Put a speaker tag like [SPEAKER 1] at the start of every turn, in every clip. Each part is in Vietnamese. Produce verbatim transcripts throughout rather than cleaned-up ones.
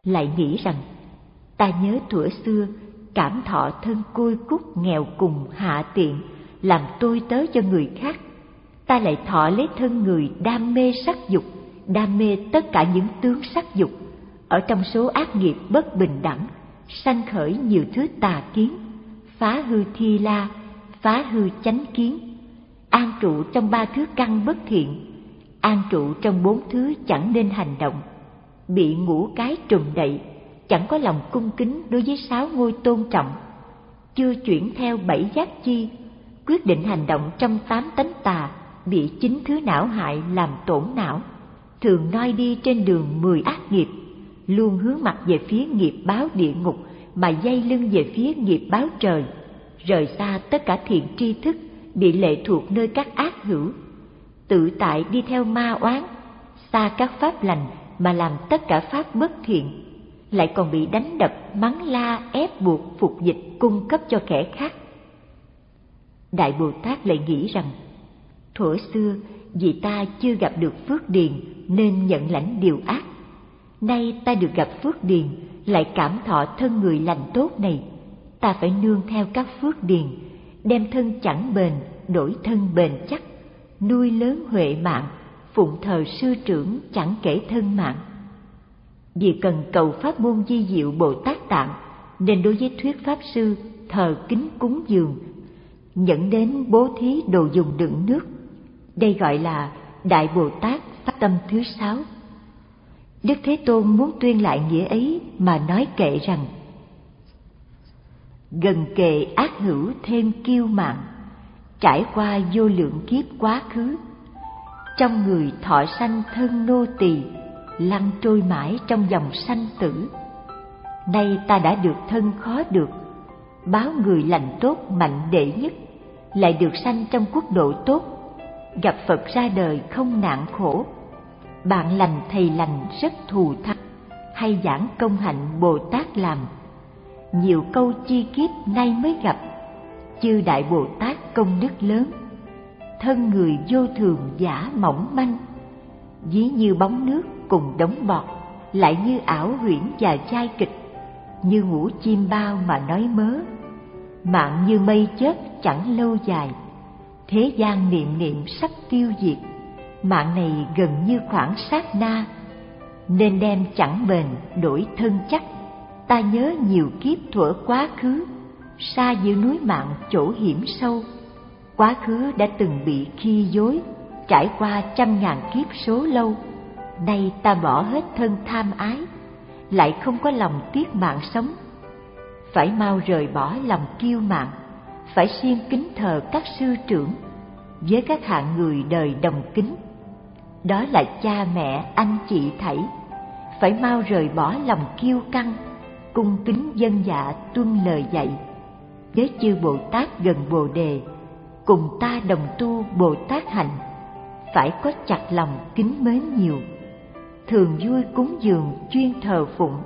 [SPEAKER 1] lại nghĩ rằng ta nhớ thuở xưa cảm thọ thân côi cút nghèo cùng hạ tiện, làm tôi tớ cho người khác. Ta lại thọ lấy thân người đam mê sắc dục, đam mê tất cả những tướng sắc dục, ở trong số ác nghiệp bất bình đẳng, sanh khởi nhiều thứ tà kiến, phá hư thi la, phá hư chánh kiến, an trụ trong ba thứ căn bất thiện, an trụ trong bốn thứ chẳng nên hành động, bị ngũ cái trùm đậy, chẳng có lòng cung kính đối với sáu ngôi tôn trọng, chưa chuyển theo bảy giác chi, quyết định hành động trong tám tánh tà, bị chín thứ não hại làm tổn não, thường noi đi trên đường mười ác nghiệp, luôn hướng mặt về phía nghiệp báo địa ngục mà dây lưng về phía nghiệp báo trời, rời xa tất cả thiện tri thức, bị lệ thuộc nơi các ác hữu, tự tại đi theo ma oán, xa các pháp lành mà làm tất cả pháp bất thiện, lại còn bị đánh đập, mắng la, ép buộc, phục dịch, cung cấp cho kẻ khác. Đại Bồ Tát lại nghĩ rằng, thuở xưa vì ta chưa gặp được phước điền nên nhận lãnh điều ác. Nay ta được gặp phước điền, lại cảm thọ thân người lành tốt này, ta phải nương theo các phước điền, đem thân chẳng bền đổi thân bền chắc, nuôi lớn huệ mạng, phụng thờ sư trưởng chẳng kể thân mạng. Vì cần cầu pháp môn di diệu Bồ Tát Tạng, nên đối với thuyết pháp sư thờ kính cúng dường, dẫn đến bố thí đồ dùng đựng nước. Đây gọi là Đại Bồ Tát phát tâm thứ sáu. Đức Thế Tôn muốn tuyên lại nghĩa ấy mà nói kệ rằng: gần kề ác hữu thêm kiêu mạn, trải qua vô lượng kiếp quá khứ, trong người thọ sanh thân nô tỳ, lăn trôi mãi trong dòng sanh tử. Nay ta đã được thân khó được, báo người lành tốt mạnh đệ nhất, lại được sanh trong quốc độ tốt, gặp Phật ra đời không nạn khổ. Bạn lành thầy lành rất thù thắng, hay giảng công hạnh Bồ Tát làm. Nhiều câu chi kiếp nay mới gặp, chư Đại Bồ Tát công đức lớn. Thân người vô thường giả mỏng manh, ví như bóng nước cùng đống bọt, lại như ảo huyễn và chai kịch, như ngủ chim bao mà nói mớ. Mạng như mây chớp chẳng lâu dài, thế gian niệm niệm sắp tiêu diệt. Mạng này gần như khoảng sát na, nên đem chẳng bền đổi thân chắc. Ta nhớ nhiều kiếp thuở quá khứ, xa giữa núi mạng chỗ hiểm sâu. Quá khứ đã từng bị khi dối, trải qua trăm ngàn kiếp số lâu. Nay ta bỏ hết thân tham ái, lại không có lòng tiếc mạng sống. Phải mau rời bỏ lòng kiêu mạn, phải siêng kính thờ các sư trưởng, với các hạng người đời đồng kính. Đó là cha mẹ, anh chị thảy. Phải mau rời bỏ lòng kiêu căng, cung kính dân dạ tuân lời dạy. Với chư Bồ Tát gần Bồ Đề, cùng ta đồng tu Bồ Tát hạnh, phải có chặt lòng kính mến nhiều, thường vui cúng dường chuyên thờ phụng.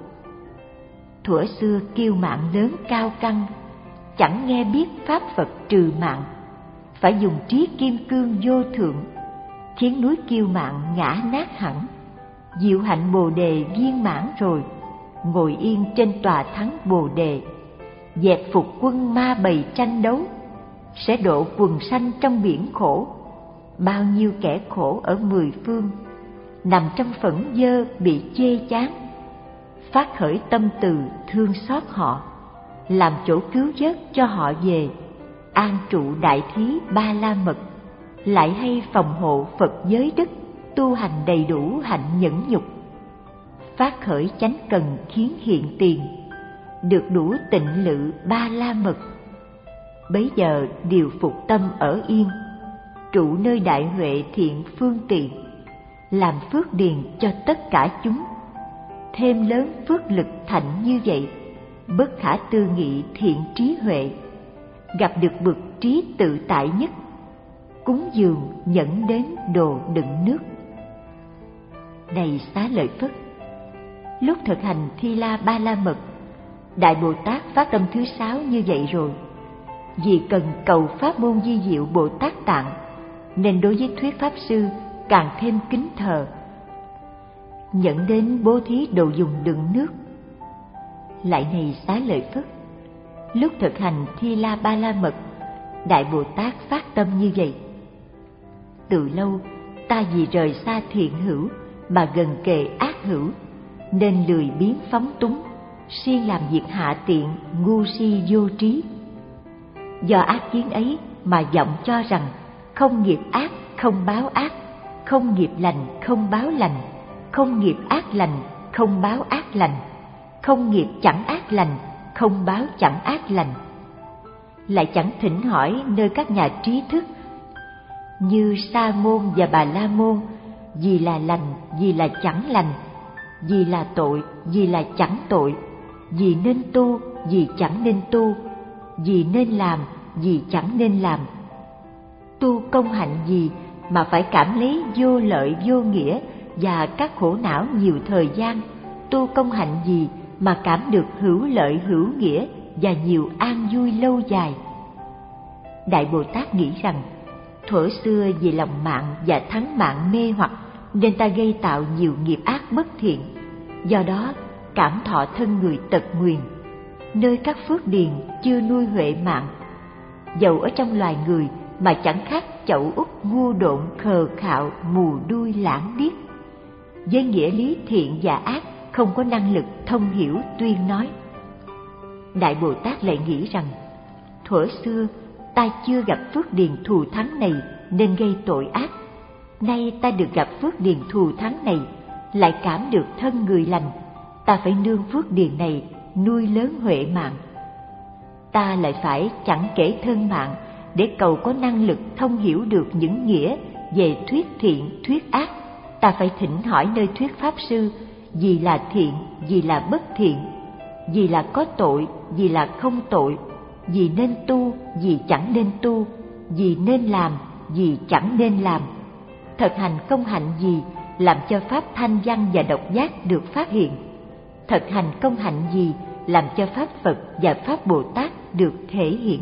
[SPEAKER 1] Thuở xưa kiêu mạn lớn cao căng, chẳng nghe biết pháp Phật trừ mạng, phải dùng trí kim cương vô thượng, khiến núi kiêu mạn ngã nát hẳn. Diệu hạnh Bồ Đề viên mãn rồi, ngồi yên trên tòa thắng Bồ Đề, dẹp phục quân ma bầy tranh đấu, sẽ độ quần sanh trong biển khổ. Bao nhiêu kẻ khổ ở mười phương, nằm trong phẫn dơ bị chê chán, phát khởi tâm từ thương xót họ, làm chỗ cứu vớt cho họ về, an trụ đại thí ba la mật, lại hay phòng hộ Phật giới đức, tu hành đầy đủ hạnh nhẫn nhục. Phát khởi chánh cần khiến hiện tiền, được đủ tịnh lự ba la mật. Bấy giờ điều phục tâm ở yên, trụ nơi đại huệ thiện phương tiện, làm phước điền cho tất cả chúng. Thêm lớn phước lực thạnh như vậy, bất khả tư nghị thiện trí huệ, gặp được bậc trí tự tại nhất, cúng dường nhẫn đến đồ đựng nước. Này Xá Lợi Phất, lúc thực hành Thi La Ba La Mật, Đại Bồ Tát phát tâm thứ sáu như vậy rồi. Vì cần cầu pháp môn di diệu Bồ Tát Tạng, nên đối với thuyết pháp sư càng thêm kính thờ, dẫn đến bố thí đồ dùng đựng nước, Lại này Xá Lợi Phất, lúc thực hành Thi La Ba La Mật, Đại Bồ Tát phát tâm như vậy: từ lâu ta vì rời xa thiện hữu mà gần kề ác hữu, nên lười biếng phóng túng, siêng làm việc hạ tiện, ngu si vô trí. Do ác kiến ấy mà vọng cho rằng không nghiệp ác không báo ác, không nghiệp lành không báo lành, không nghiệp ác lành không báo ác lành, không nghiệp chẳng ác lành không báo chẳng ác lành. Lại chẳng thỉnh hỏi nơi các nhà trí thức như Sa Môn và Bà La Môn, gì là lành, gì là chẳng lành, gì là tội, gì là chẳng tội, gì nên tu, gì chẳng nên tu, gì nên làm, gì chẳng nên làm. Tu công hạnh gì mà phải cảm lấy vô lợi vô nghĩa và các khổ não nhiều thời gian, tu công hạnh gì mà cảm được hữu lợi hữu nghĩa và nhiều an vui lâu dài. Đại Bồ Tát nghĩ rằng thuở xưa vì lòng mạng và thắng mạng mê hoặc nên ta gây tạo nhiều nghiệp ác bất thiện, do đó cảm thọ thân người tật nguyền, nơi các phước điền chưa nuôi huệ mạng. Dầu ở trong loài người mà chẳng khác chậu út ngu độn khờ khạo mù đuôi lãng điếc, với nghĩa lý thiện và ác không có năng lực thông hiểu tuyên nói. Đại Bồ Tát lại nghĩ rằng thuở xưa ta chưa gặp phước điền thù thắng này nên gây tội ác, nay ta được gặp phước điền thù thắng này lại cảm được thân người lành, ta phải nương phước điền này nuôi lớn huệ mạng. Ta lại phải chẳng kể thân mạng để cầu có năng lực thông hiểu được những nghĩa về thuyết thiện thuyết ác. Ta phải thỉnh hỏi nơi thuyết pháp sư gì là thiện, gì là bất thiện, gì là có tội, gì là không tội, gì nên tu, gì chẳng nên tu, gì nên làm, gì chẳng nên làm. Thực hành công hạnh gì làm cho pháp thanh văn và độc giác được phát hiện? Thực hành công hạnh gì làm cho pháp Phật và pháp Bồ Tát được thể hiện?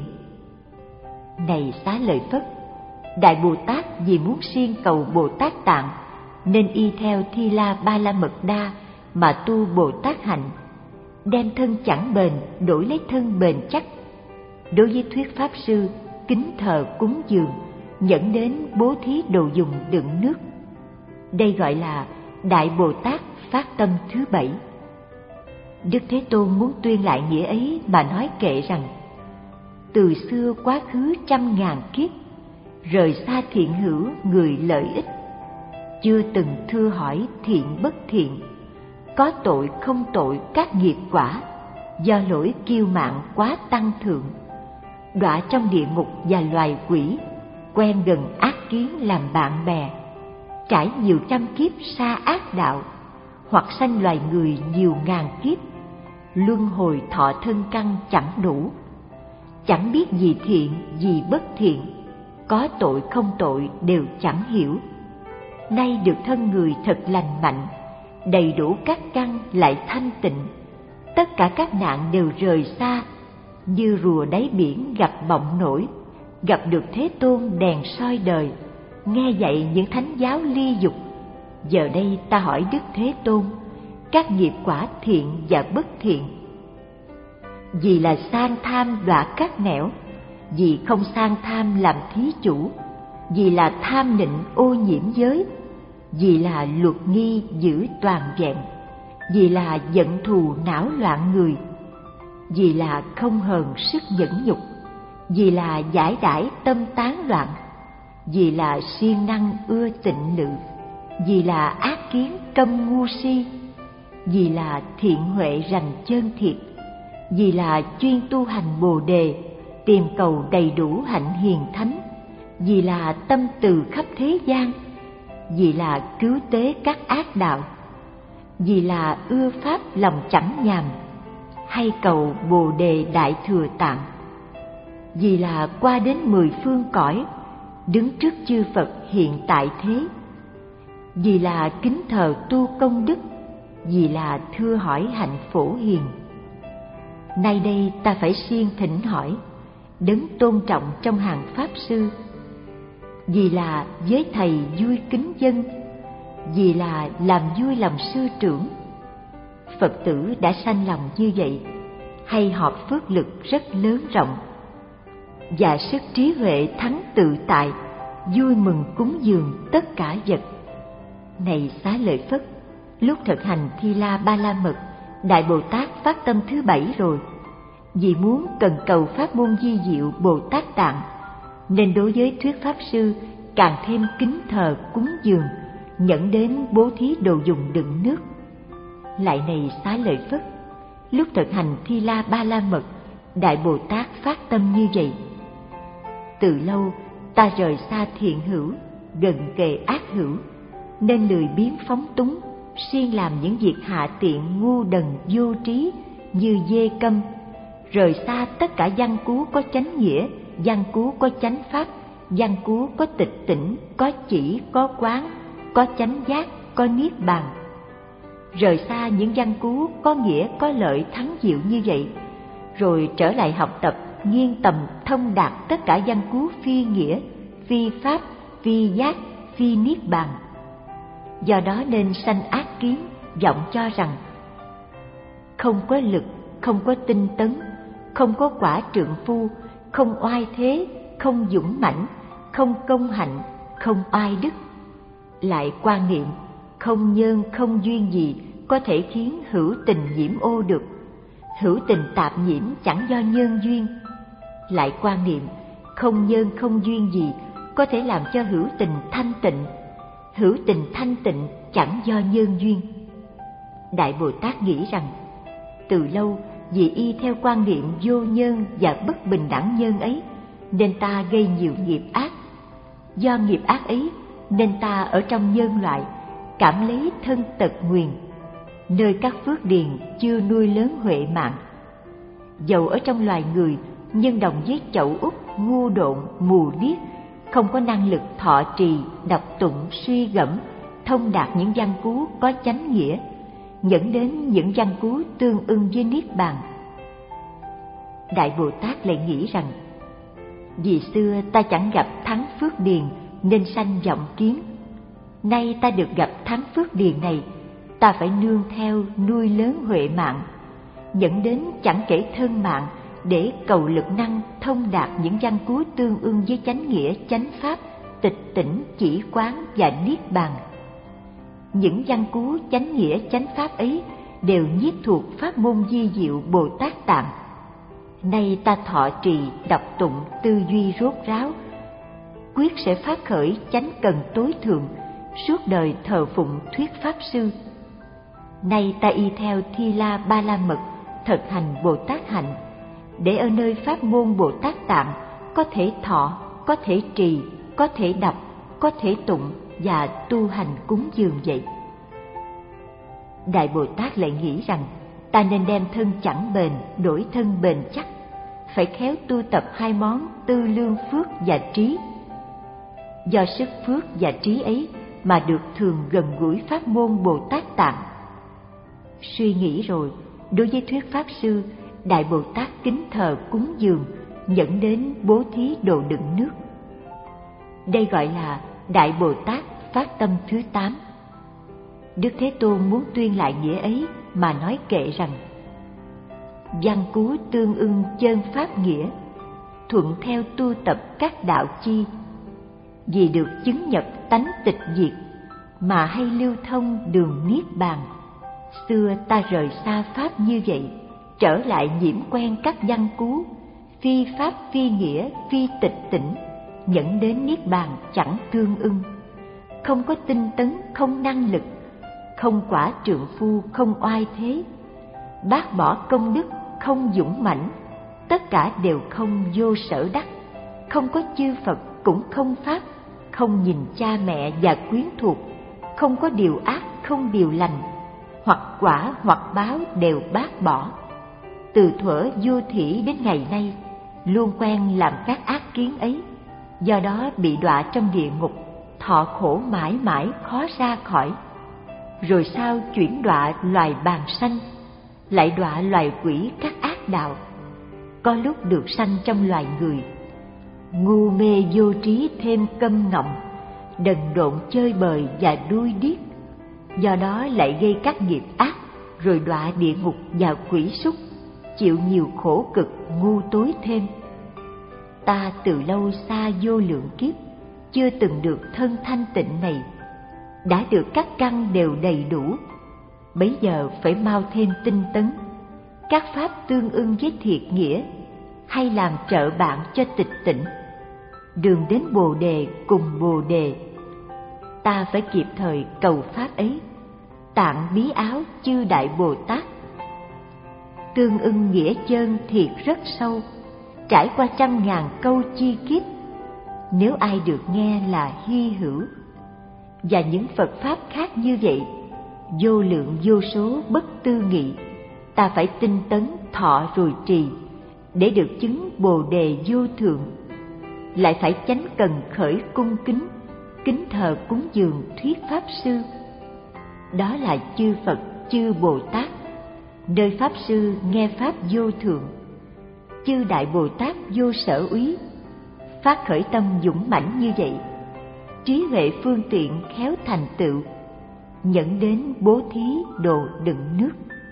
[SPEAKER 1] Này Xá Lợi Phất, Đại Bồ Tát vì muốn siêng cầu Bồ Tát Tạng nên y theo Thi La Ba La Mật Đa mà tu Bồ Tát hạnh, đem thân chẳng bền đổi lấy thân bền chắc. Đối với thuyết pháp sư, kính thờ cúng dường, dẫn đến bố thí đồ dùng đựng nước. Đây gọi là Đại Bồ Tát phát tâm thứ bảy. Đức Thế Tôn muốn tuyên lại nghĩa ấy mà nói kệ rằng: từ xưa quá khứ trăm ngàn kiếp, rời xa thiện hữu người lợi ích, chưa từng thưa hỏi thiện bất thiện, có tội không tội các nghiệp quả, do lỗi kiêu mạn quá tăng thượng, đọa trong địa ngục và loài quỷ, quen gần ác kiến làm bạn bè, trải nhiều trăm kiếp xa ác đạo, hoặc sanh loài người nhiều ngàn kiếp, luân hồi thọ thân căn chẳng đủ, chẳng biết gì thiện gì bất thiện, có tội không tội đều chẳng hiểu. Nay được thân người thật lành mạnh, đầy đủ các căn lại thanh tịnh, tất cả các nạn đều rời xa, như rùa đáy biển gặp bọng nổi, gặp được Thế Tôn đèn soi đời, nghe dạy những thánh giáo ly dục. Giờ đây ta hỏi Đức Thế Tôn, các nghiệp quả thiện và bất thiện, vì là sang tham đọa các nẻo, vì không sang tham làm thí chủ, vì là tham nịnh ô nhiễm giới, vì là luật nghi giữ toàn vẹn, vì là giận thù não loạn người, vì là không hờn sức nhẫn nhục, vì là giải đãi tâm tán loạn, vì là siêng năng ưa tịnh lự, vì là ác kiến câm ngu si, vì là thiện huệ rành chân thiệt, vì là chuyên tu hành Bồ đề, tìm cầu đầy đủ hạnh hiền thánh, vì là tâm từ khắp thế gian, vì là cứu tế các ác đạo, vì là ưa pháp lòng chẳng nhàm, hay cầu Bồ đề đại thừa tạng, vì là qua đến mười phương cõi, đứng trước chư Phật hiện tại thế, vì là kính thờ tu công đức, vì là thưa hỏi hạnh phổ hiền. Nay đây ta phải siêng thỉnh hỏi, đấng tôn trọng trong hàng pháp sư, vì là với thầy vui kính dân, vì là làm vui lòng sư trưởng, Phật tử đã sanh lòng như vậy, hay họp phước lực rất lớn rộng, và sức trí huệ thắng tự tại, vui mừng cúng dường tất cả vật. Này Xá Lợi Phất, lúc thực hành Thi La Ba La Mật, Đại Bồ Tát phát tâm thứ bảy rồi. Vì muốn cần cầu pháp môn vi diệu Bồ Tát Tạng, nên đối với thuyết pháp sư càng thêm kính thờ cúng dường, nhẫn đến bố thí đồ dùng đựng nước. Lại này Xá Lợi Phất, lúc thực hành Thi La Ba La Mật, Đại Bồ Tát phát tâm như vậy: từ lâu ta rời xa thiện hữu, gần kề ác hữu, nên lười biếng phóng túng, siêng làm những việc hạ tiện ngu đần vô trí như dê câm, rời xa tất cả văn cú có chánh nghĩa, văn cú có chánh pháp, văn cú có tịch tỉnh, có chỉ, có quán, có chánh giác, có niết bàn. Rời xa những văn cú có nghĩa, có lợi, thắng diệu như vậy, rồi trở lại học tập nghiên tầm thông đạt tất cả văn cú phi nghĩa, phi pháp, phi giác, phi niết bàn. Do đó nên sanh ác kiến, vọng cho rằng không có lực, không có tinh tấn, không có quả trượng phu, không oai thế, không dũng mãnh, không công hạnh, không oai đức. Lại quan niệm không nhân không duyên gì có thể khiến hữu tình nhiễm ô được, hữu tình tạp nhiễm chẳng do nhân duyên. Lại quan niệm không nhân không duyên gì có thể làm cho hữu tình thanh tịnh, hữu tình thanh tịnh chẳng do nhân duyên. Đại Bồ Tát nghĩ rằng từ lâu vì y theo quan niệm vô nhân và bất bình đẳng nhân ấy, nên ta gây nhiều nghiệp ác. Do nghiệp ác ấy nên ta ở trong nhân loại cảm lấy thân tật nguyền, nơi các phước điền chưa nuôi lớn huệ mạng. Dầu ở trong loài người, nhân đồng với chậu út, ngu độn, mù điếc, không có năng lực thọ trì, đọc tụng, suy gẫm, thông đạt những văn cú có chánh nghĩa, dẫn đến những văn cú tương ưng với niết bàn. Đại Bồ Tát lại nghĩ rằng vì xưa ta chẳng gặp thắng phước điền nên sanh vọng kiến. Nay ta được gặp thắng phước điền này, ta phải nương theo nuôi lớn huệ mạng, dẫn đến chẳng kể thân mạng để cầu lực năng thông đạt những văn cú tương ưng với chánh nghĩa, chánh pháp, tịch tỉnh, chỉ quán và niết bàn. Những văn cú chánh nghĩa, chánh pháp ấy đều nhiếp thuộc pháp môn vi diệu Bồ Tát Tạng. Nay ta thọ trì, đọc tụng, tư duy rốt ráo, quyết sẽ phát khởi chánh cần tối thượng, suốt đời thờ phụng thuyết pháp sư. Nay ta y theo Thi La Ba La Mật, thực hành Bồ Tát hạnh, để ở nơi pháp môn Bồ Tát Tạng có thể thọ, có thể trì, có thể đọc, có thể tụng và tu hành cúng dường vậy. Đại Bồ Tát lại nghĩ rằng ta nên đem thân chẳng bền đổi thân bền chắc, phải khéo tu tập hai món tư lương phước và trí. Do sức phước và trí ấy mà được thường gần gũi pháp môn Bồ Tát Tạng. Suy nghĩ rồi, đối với thuyết pháp sư, Đại Bồ Tát kính thờ cúng dường, dẫn đến bố thí đồ đựng nước. Đây gọi là Đại Bồ Tát phát tâm thứ tám. Đức Thế Tôn muốn tuyên lại nghĩa ấy mà nói kệ rằng: văn cú tương ưng chân pháp nghĩa, thuận theo tu tập các đạo chi, vì được chứng nhập tánh tịch diệt, mà hay lưu thông đường niết bàn. Xưa ta rời xa pháp như vậy, trở lại nhiễm quen các văn cú, phi pháp phi nghĩa phi tịch tỉnh, dẫn đến niết bàn chẳng tương ưng. Không có tinh tấn, không năng lực, không quả trượng phu, không oai thế, bác bỏ công đức, không dũng mãnh, tất cả đều không vô sở đắc. Không có chư Phật cũng không pháp, không nhìn cha mẹ và quyến thuộc, không có điều ác, không điều lành, hoặc quả hoặc báo đều bác bỏ. Từ thuở vô thủy đến ngày nay, luôn quen làm các ác kiến ấy, do đó bị đọa trong địa ngục, thọ khổ mãi mãi khó ra khỏi. Rồi sau chuyển đọa loài bàng sanh, lại đọa loài quỷ các ác đạo. Có lúc được sanh trong loài người, ngu mê vô trí thêm câm ngọng, đần độn chơi bời và đuôi điếc. Do đó lại gây các nghiệp ác, rồi đọa địa ngục và quỷ súc, chịu nhiều khổ cực ngu tối thêm. Ta từ lâu xa vô lượng kiếp, chưa từng được thân thanh tịnh này, đã được các căn đều đầy đủ, bấy giờ phải mau thêm tinh tấn, các pháp tương ưng với thiệt nghĩa, hay làm trợ bạn cho tịch tỉnh. Đường đến Bồ Đề cùng Bồ Đề, ta phải kịp thời cầu pháp ấy, tạng bí áo chư Đại Bồ Tát. Tương ưng nghĩa chân thiệt rất sâu, trải qua trăm ngàn câu chi kiếp, nếu ai được nghe là hy hữu. Và những Phật Pháp khác như vậy, vô lượng vô số bất tư nghị, ta phải tinh tấn thọ rồi trì, để được chứng Bồ Đề vô thượng. Lại phải chánh cần khởi cung kính, kính thờ cúng dường thuyết Pháp Sư. Đó là chư Phật, chư Bồ Tát, nơi Pháp Sư nghe Pháp vô thượng. Chư Đại Bồ Tát vô sở úy, phát khởi tâm dũng mãnh như vậy, trí huệ phương tiện khéo thành tựu, dẫn đến bố thí đồ đựng nước.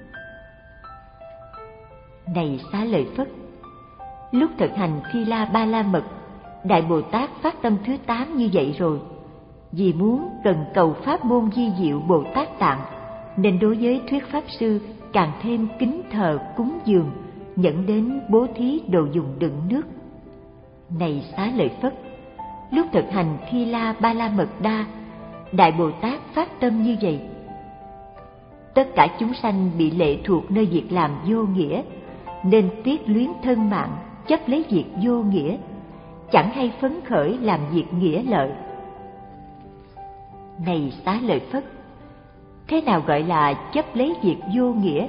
[SPEAKER 1] Này Xá Lợi Phất, lúc thực hành Thi La Ba La Mật, Đại Bồ Tát phát tâm thứ tám như vậy rồi. Vì muốn cần cầu pháp môn di diệu Bồ Tát Tạng, nên đối với thuyết Pháp Sư càng thêm kính thờ cúng dường, dẫn đến bố thí đồ dùng đựng nước. Này Xá Lợi Phất, lúc thực hành Thi La Ba La Mật Đa, Đại Bồ Tát phát tâm như vậy. Tất cả chúng sanh bị lệ thuộc nơi việc làm vô nghĩa, nên tiếc luyến thân mạng, chấp lấy việc vô nghĩa, chẳng hay phấn khởi làm việc nghĩa lợi. Này Xá Lợi Phất, thế nào gọi là chấp lấy việc vô nghĩa?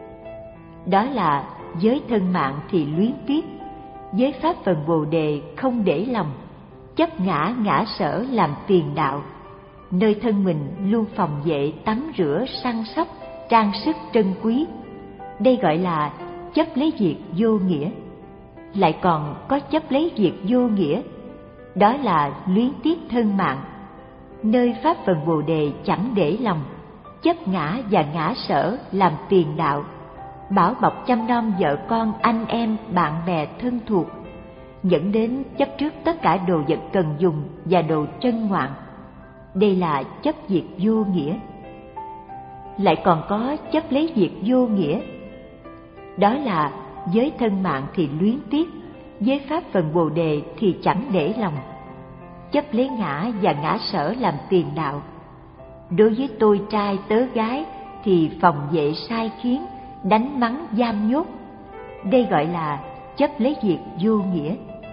[SPEAKER 1] Đó là với thân mạng thì luyến tiếc, với pháp phần Bồ Đề không để lòng, chấp ngã ngã sở làm tiền đạo, nơi thân mình luôn phòng vệ tắm rửa săn sóc, trang sức trân quý. Đây gọi là chấp lấy việc vô nghĩa. Lại còn có chấp lấy việc vô nghĩa, đó là luyến tiếc thân mạng, nơi pháp phần Bồ Đề chẳng để lòng, chấp ngã và ngã sở làm tiền đạo, bảo bọc chăm nom vợ con, anh em, bạn bè thân thuộc, dẫn đến chấp trước tất cả đồ vật cần dùng và đồ trân ngoạn. Đây là chấp việc vô nghĩa. Lại còn có chấp lấy việc vô nghĩa, đó là với thân mạng thì luyến tiếc, với pháp phần Bồ Đề thì chẳng để lòng, chấp lấy ngã và ngã sở làm tiền đạo. Đối với tôi trai tớ gái thì phòng vệ sai khiến, đánh mắng giam nhốt. Đây gọi là chấp lấy việc vô nghĩa.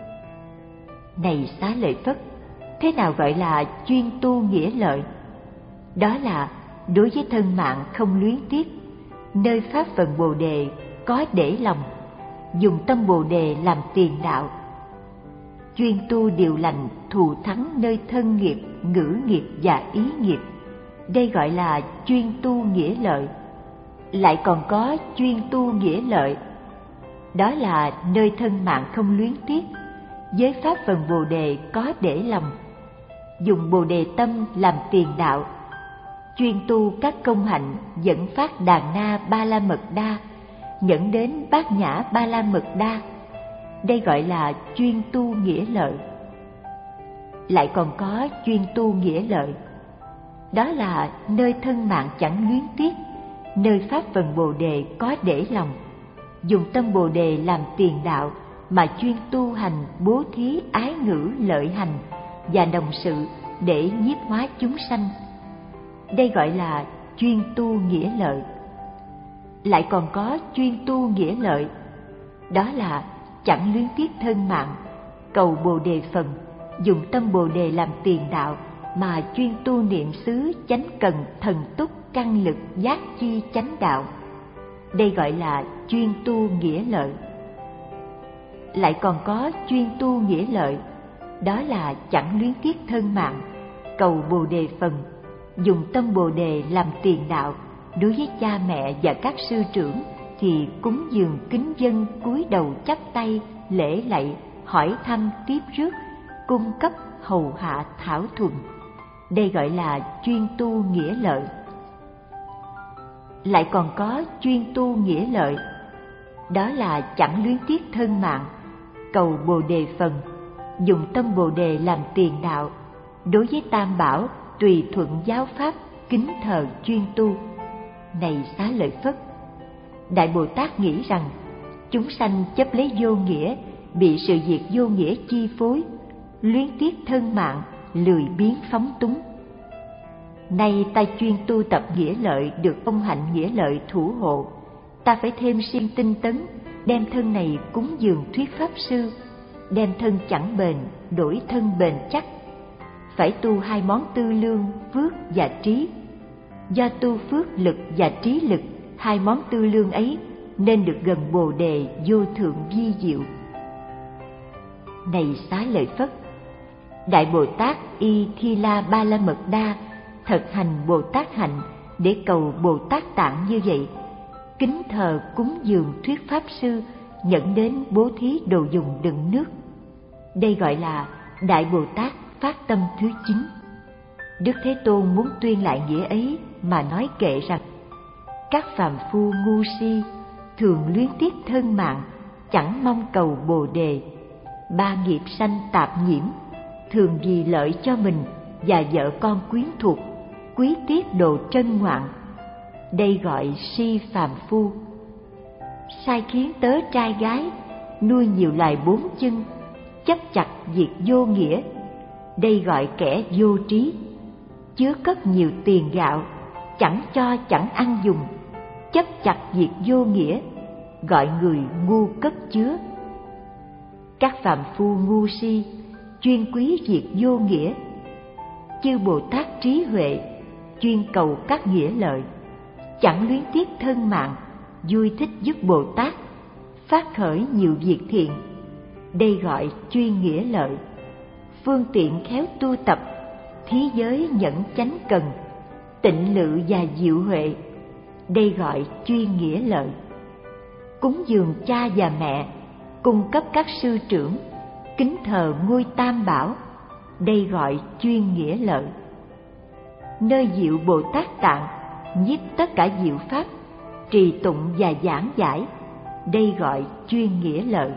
[SPEAKER 1] Này Xá Lợi Phất, thế nào gọi là chuyên tu nghĩa lợi? Đó là đối với thân mạng không luyến tiếc, nơi pháp phần Bồ Đề có để lòng, dùng tâm Bồ Đề làm tiền đạo, chuyên tu điều lành, thù thắng nơi thân nghiệp, ngữ nghiệp và ý nghiệp. Đây gọi là chuyên tu nghĩa lợi. Lại còn có chuyên tu nghĩa lợi, đó là nơi thân mạng không luyến tiếc, với pháp phần Bồ Đề có để lòng, dùng Bồ Đề tâm làm tiền đạo, chuyên tu các công hạnh dẫn phát Đàn Na Ba La Mật Đa, dẫn đến Bát Nhã Ba La Mật Đa. Đây gọi là chuyên tu nghĩa lợi. Lại còn có chuyên tu nghĩa lợi, đó là nơi thân mạng chẳng luyến tiếc, nơi pháp phần Bồ Đề có để lòng, dùng tâm Bồ Đề làm tiền đạo mà chuyên tu hành bố thí ái ngữ lợi hành và đồng sự để nhiếp hóa chúng sanh. Đây gọi là chuyên tu nghĩa lợi. Lại còn có chuyên tu nghĩa lợi, đó là chẳng luyến tiếc thân mạng, cầu Bồ Đề phần, dùng tâm Bồ Đề làm tiền đạo mà chuyên tu niệm xứ chánh cần thần túc căn lực giác chi chánh đạo. Đây gọi là chuyên tu nghĩa lợi. Lại còn có chuyên tu nghĩa lợi, đó là chẳng luyến tiếc thân mạng, cầu Bồ Đề phần, dùng tâm Bồ Đề làm tiền đạo. Đối với cha mẹ và các sư trưởng thì cúng dường kính dân, cúi đầu chắp tay lễ lạy, hỏi thăm tiếp rước, cung cấp hầu hạ thảo thuận. Đây gọi là chuyên tu nghĩa lợi. lại còn có chuyên tu nghĩa lợi, đó là chẳng luyến tiếc thân mạng, cầu bồ đề phần, dùng tâm bồ đề làm tiền đạo, đối với tam bảo tùy thuận giáo pháp, kính thờ chuyên tu. Này Xá Lợi Phất, Đại Bồ Tát nghĩ rằng chúng sanh chấp lấy vô nghĩa, bị sự việc vô nghĩa chi phối, luyến tiếc thân mạng, lười biếng phóng túng. Nay ta chuyên tu tập nghĩa lợi, được ông hạnh nghĩa lợi thủ hộ, ta phải thêm siêng tinh tấn, đem thân này cúng dường thuyết pháp sư, đem thân chẳng bền đổi thân bền chắc. Phải tu hai món tư lương, phước và trí. Do tu phước lực và trí lực, hai món tư lương ấy, nên được gần bồ đề vô thượng vi diệu. Này Xá Lợi Phất, Đại Bồ Tát Y Thi La Ba La Mật Đa thật hành Bồ Tát hạnh để cầu Bồ Tát tạng như vậy, kính thờ cúng dường thuyết pháp sư, nhận đến bố thí đồ dùng đựng nước. Đây gọi là Đại Bồ Tát phát tâm thứ chín. Đức Thế Tôn muốn tuyên lại nghĩa ấy mà nói kệ rằng: các phàm phu ngu si thường luyến tiếc thân mạng, chẳng mong cầu bồ đề. Ba nghiệp sanh tạp nhiễm, thường vì lợi cho mình và vợ con quyến thuộc, quý tiếc đồ trân ngoạn. Đây gọi si phàm phu. Sai khiến tớ trai gái, nuôi nhiều loài bốn chân, chấp chặt việc vô nghĩa. Đây gọi kẻ vô trí. Chứa cất nhiều tiền gạo, chẳng cho chẳng ăn dùng, chấp chặt việc vô nghĩa, gọi người ngu cất chứa. Các phàm phu ngu si chuyên quý việc vô nghĩa. Chư Bồ Tát trí huệ chuyên cầu các nghĩa lợi, chẳng luyến tiếc thân mạng, vui thích giúp Bồ Tát, phát khởi nhiều việc thiện. Đây gọi chuyên nghĩa lợi. Phương tiện khéo tu tập, thí giới nhẫn chánh cần, tịnh lự và diệu huệ. Đây gọi chuyên nghĩa lợi. Cúng dường cha và mẹ, cung cấp các sư trưởng, kính thờ ngôi tam bảo. Đây gọi chuyên nghĩa lợi. Nơi diệu Bồ Tát tạng, nhiếp tất cả diệu pháp, trì tụng và giảng giải. Đây gọi chuyên nghĩa lợi.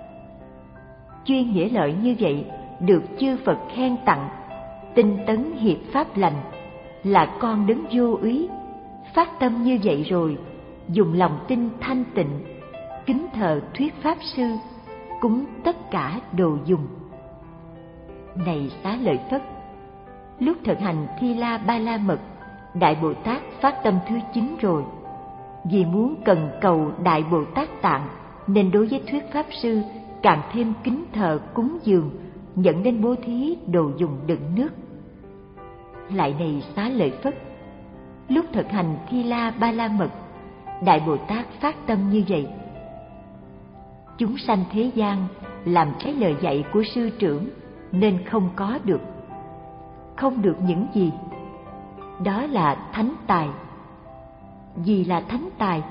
[SPEAKER 1] Chuyên nghĩa lợi như vậy được chư Phật khen tặng, tinh tấn hiệp pháp lành, là con đấng vô úy. Phát tâm như vậy rồi, dùng lòng tin thanh tịnh, kính thờ thuyết pháp sư, cúng tất cả đồ dùng. Này Xá Lợi Phất, lúc thực hành Thi La Ba La Mật, Đại Bồ Tát phát tâm thứ chín rồi. Vì muốn cần cầu Đại Bồ Tát tạng, nên đối với thuyết pháp sư càng thêm kính thờ cúng dường, dẫn đến bố thí đồ dùng đựng nước. Lại này Xá Lợi Phất, lúc thực hành Thi La Ba La Mật, Đại Bồ Tát phát tâm như vậy: chúng sanh thế gian làm trái lời dạy của sư trưởng nên không có được. Không được những gì? Đó là thánh tài. Gì là thánh tài?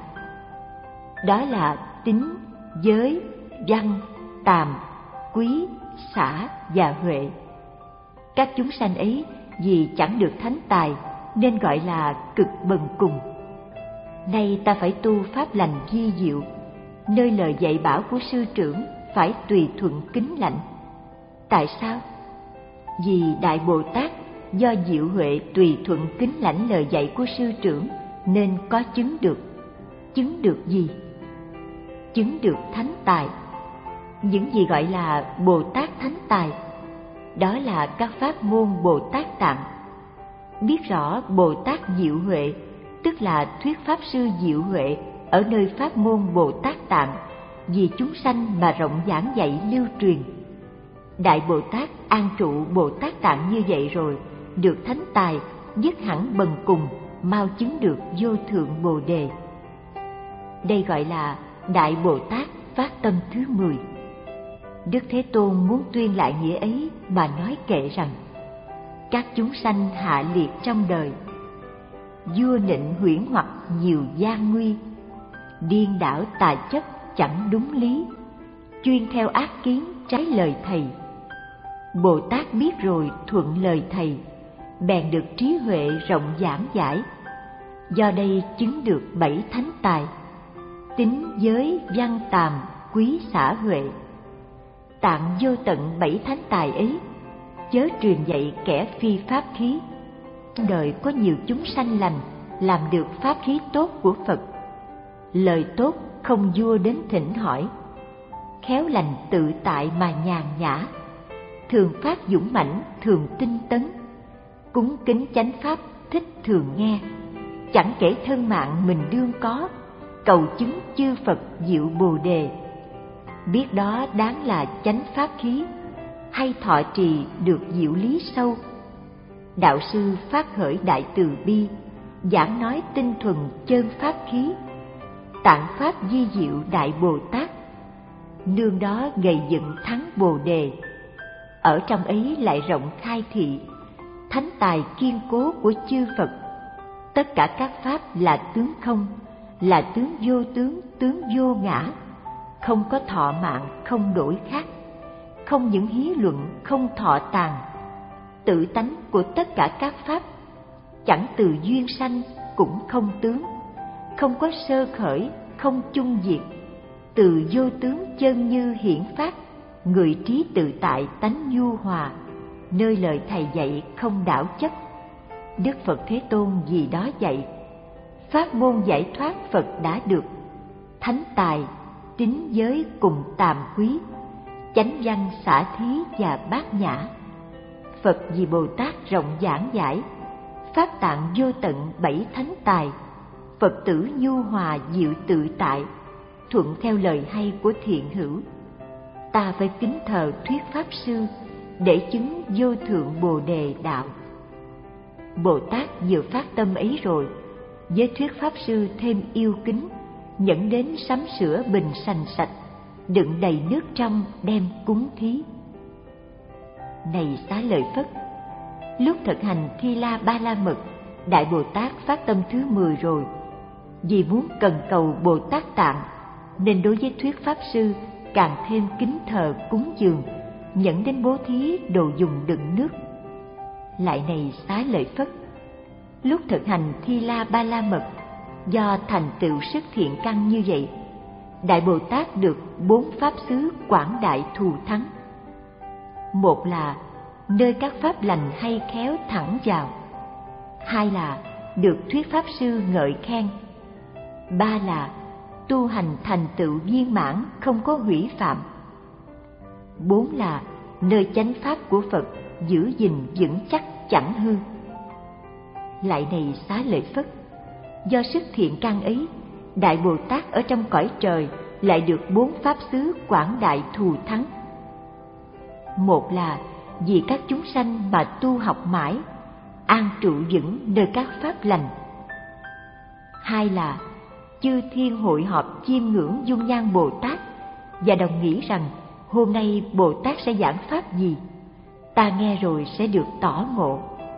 [SPEAKER 1] Đó là tín, giới, văn, tàm, quý, xả và huệ. Các chúng sanh ấy vì chẳng được thánh tài nên gọi là cực bần cùng. Nay ta phải tu pháp lành vi diệu, nơi lời dạy bảo của sư trưởng phải tùy thuận kính lãnh. Tại sao? Vì Đại Bồ Tát do diệu huệ tùy thuận kính lãnh lời dạy của sư trưởng nên có chứng được. Chứng được gì? Chứng được thánh tài. Những gì gọi là Bồ Tát thánh tài? Đó là các pháp môn Bồ Tát tạng. Biết rõ Bồ Tát diệu huệ, tức là thuyết pháp sư diệu huệ ở nơi pháp môn Bồ Tát tạng, vì chúng sanh mà rộng giảng dạy lưu truyền. Đại Bồ Tát an trụ Bồ Tát tạng như vậy rồi, được thánh tài, dứt hẳn bần cùng, mau chứng được vô thượng Bồ đề. Đây gọi là Đại Bồ Tát phát tâm thứ mười. Đức Thế Tôn muốn tuyên lại nghĩa ấy mà nói kệ rằng: các chúng sanh hạ liệt trong đời, vua nịnh huyễn hoặc nhiều gian nguy, điên đảo tà chấp chẳng đúng lý, chuyên theo ác kiến trái lời thầy. Bồ Tát biết rồi thuận lời thầy, bèn được trí huệ rộng giảng giải. do đây chứng được bảy thánh tài: tín, giới, văn, tàm, quý, xả, huệ. Tạng vô tận bảy thánh tài ấy, chớ truyền dạy kẻ phi pháp khí. Đời có nhiều chúng sanh lành làm được pháp khí tốt của Phật. Lời tốt không vua đến thỉnh hỏi, khéo lành tự tại mà nhàn nhã. Thường phát dũng mãnh, thường tinh tấn, cúng kính chánh pháp, thích thường nghe. Chẳng kể thân mạng mình đương có, cầu chứng chư Phật diệu Bồ đề. Biết đó đáng là chánh pháp khí, hay thọ trì được diệu lý sâu. Đạo sư phát khởi đại từ bi, giảng nói tinh thuần chân pháp khí. Tạng pháp di diệu đại Bồ Tát, nương đó gầy dựng thắng Bồ đề. Ở trong ấy lại rộng khai thị, thánh tài kiên cố của chư Phật. Tất cả các pháp là tướng không, là tướng vô tướng, tướng vô ngã. Không có thọ mạng, không đổi khác. Không những hí luận, không thọ tàn. Tự tánh của tất cả các pháp, chẳng từ duyên sanh, cũng không tướng. Không có sơ khởi, không chung diệt. Từ vô tướng chân như hiển phát, người trí tự tại tánh nhu hòa. Nơi lời thầy dạy không đảo chất. Đức Phật Thế Tôn vì đó dạy, pháp môn giải thoát Phật đã được. Thánh tài, tín, giới cùng tàm quý, chánh văn, xả thí và bát nhã. Phật vì Bồ Tát rộng giảng giải, pháp tạng vô tận bảy thánh tài. Phật tử nhu hòa diệu tự tại, thuận theo lời hay của thiện hữu. Ta phải kính thờ thuyết pháp sư, để chứng vô thượng Bồ đề đạo. Bồ Tát vừa phát tâm ấy rồi, với thuyết pháp sư thêm yêu kính, nhẫn đến sắm sửa bình sành sạch, đựng đầy nước trong đem cúng thí. Này Xá Lợi Phất, lúc thực hành Thi La Ba La Mật, Đại Bồ Tát phát tâm thứ mười rồi. Vì muốn cần cầu Bồ Tát Tạng, nên đối với thuyết pháp sư càng thêm kính thờ cúng dường, nhẫn đến bố thí đồ dùng đựng nước. Lại này Xá Lợi Phất, lúc thực hành Thi La Ba La Mật, do thành tựu sức thiện căn như vậy, Đại Bồ Tát được bốn pháp xứ quảng đại thù thắng. Một là nơi các pháp lành hay khéo thẳng vào. Hai là được thuyết pháp sư ngợi khen. Ba là tu hành thành tựu viên mãn, không có hủy phạm. Bốn là nơi chánh pháp của Phật giữ gìn vững chắc chẳng hư. Lại này Xá Lợi Phất, do sức thiện căn ấy, Đại Bồ Tát ở trong cõi trời lại được bốn pháp xứ quảng đại thù thắng. Một là vì các chúng sanh mà tu học mãi, an trụ vững nơi các pháp lành. Hai là chư thiên hội họp chiêm ngưỡng dung nhan Bồ Tát và đồng nghĩ rằng hôm nay Bồ Tát sẽ giảng pháp gì, ta nghe rồi sẽ được tỏ ngộ.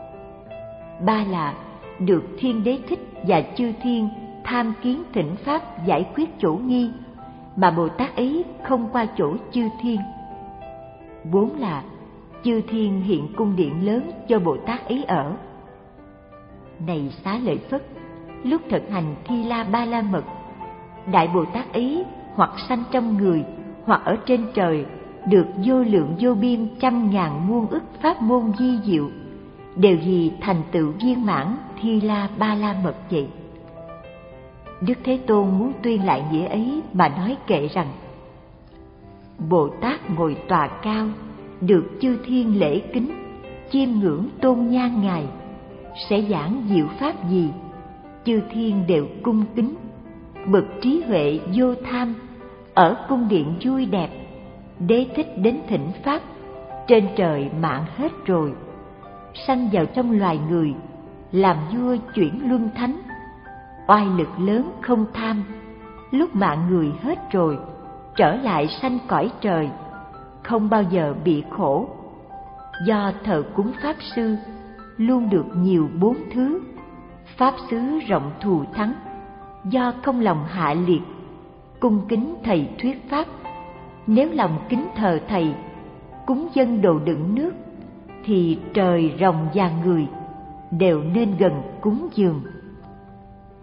[SPEAKER 1] Ba là được Thiên Đế thích và chư thiên tham kiến thỉnh pháp giải quyết chỗ nghi, mà Bồ Tát ấy không qua chỗ chư thiên. Bốn là chư thiên hiện cung điện lớn cho Bồ Tát ấy ở. Này Xá Lợi Phất, lúc thực hành Thi La Ba La Mật, Đại Bồ Tát ấy hoặc sanh trong người, hoặc ở trên trời, được vô lượng vô biên trăm ngàn muôn ức pháp môn di diệu, đều vì thành tựu viên mãn Thi La Ba La Mật vậy. Đức Thế Tôn muốn tuyên lại nghĩa ấy mà nói kệ rằng: Bồ Tát ngồi tòa cao, được chư thiên lễ kính, chiêm ngưỡng tôn nhan Ngài, sẽ giảng diệu pháp gì, chư thiên đều cung kính. Bậc trí huệ vô tham, ở cung điện vui đẹp, Đế thích đến thỉnh pháp, trên trời mạng hết rồi, sanh vào trong loài người, làm vua chuyển luân thánh. Oai lực lớn không tham, lúc mạng người hết rồi, trở lại sanh cõi trời, không bao giờ bị khổ. Do thờ cúng pháp sư, luôn được nhiều bốn thứ. Pháp xứ rộng thù thắng, do không lòng hạ liệt, cung kính thầy thuyết pháp. Nếu lòng kính thờ thầy, cúng dân đồ đựng nước, thì trời rồng và người đều nên gần cúng dường.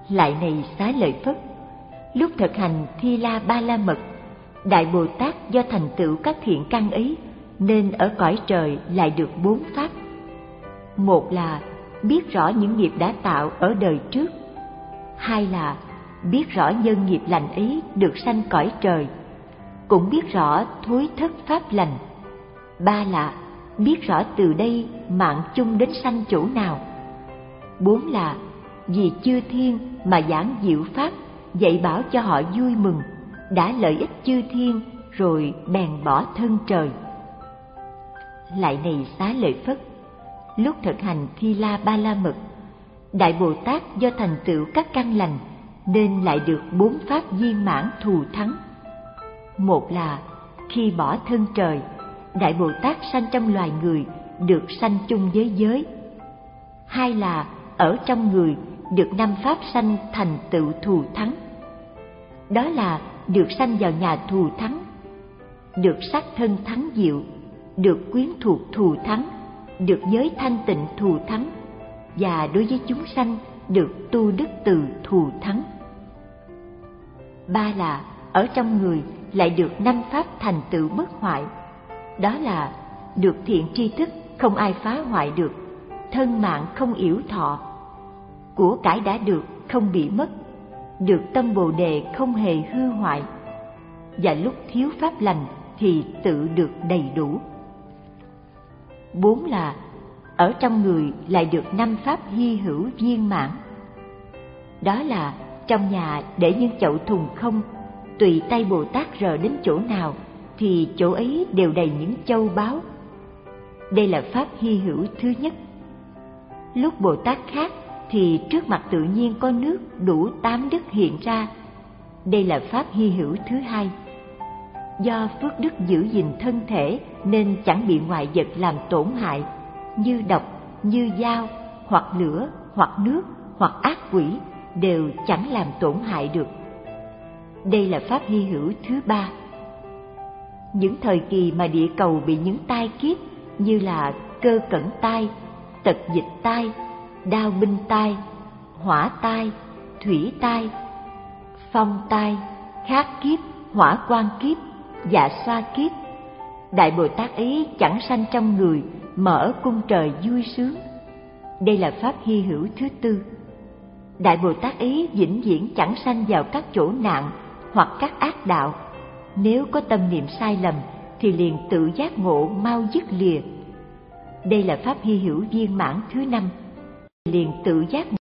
[SPEAKER 1] Lại này Xá Lợi Phất, lúc thực hành Thi La Ba La Mật, Đại Bồ Tát do thành tựu các thiện căn ấy nên ở cõi trời lại được bốn pháp. Một là biết rõ những nghiệp đã tạo ở đời trước. Hai là biết rõ nhân nghiệp lành ấy được sanh cõi trời, cũng biết rõ thối thất pháp lành. Ba là biết rõ từ đây mạng chung đến sanh chỗ nào. Bốn là vì chư thiên mà giảng diệu pháp, dạy bảo cho họ vui mừng, đã lợi ích chư thiên rồi bèn bỏ thân trời. Lại này Xá Lợi Phất, lúc thực hành Thi La Ba La Mật, Đại Bồ Tát do thành tựu các căn lành nên lại được bốn pháp viên mãn thù thắng. Một là khi bỏ thân trời, Đại Bồ Tát sanh trong loài người, được sanh chung với giới. Hai là ở trong người được năm pháp sanh thành tựu thù thắng. Đó là được sanh vào nhà thù thắng, được sắc thân thắng diệu, được quyến thuộc thù thắng, được giới thanh tịnh thù thắng, và đối với chúng sanh được tu đức từ thù thắng. Ba là ở trong người lại được năm pháp thành tựu bất hoại. Đó là được thiện tri thức không ai phá hoại được, thân mạng không yểu thọ, của cải đã được không bị mất, được tâm bồ đề không hề hư hoại, và lúc thiếu pháp lành thì tự được đầy đủ. Bốn là ở trong người lại được năm pháp hy hữu viên mãn. Đó là trong nhà để những chậu thùng không, tùy tay Bồ Tát rờ đến chỗ nào thì chỗ ấy đều đầy những châu báu. Đây là pháp hy hữu thứ nhất. Lúc Bồ Tát khác thì trước mặt tự nhiên có nước đủ tám đức hiện ra. Đây là pháp hy hữu thứ hai. Do phước đức giữ gìn thân thể nên chẳng bị ngoại vật làm tổn hại, như độc, như dao, hoặc lửa, hoặc nước, hoặc ác quỷ đều chẳng làm tổn hại được. Đây là pháp hy hữu thứ ba. Những thời kỳ mà địa cầu bị những tai kiếp như là cơ cẩn tai, tật dịch tai, đao binh tai, hỏa tai, thủy tai, phong tai, khát kiếp, hỏa quan kiếp, dạ xoa kiếp, Đại Bồ Tát ấy chẳng sanh trong người mà ở cung trời vui sướng. Đây là pháp hy hữu thứ tư. Đại Bồ Tát ấy vĩnh viễn chẳng sanh vào các chỗ nạn hoặc các ác đạo. Nếu có tâm niệm sai lầm thì liền tự giác ngộ mau dứt lìa. Đây là pháp hy hữu viên mãn thứ năm. Liền tự giác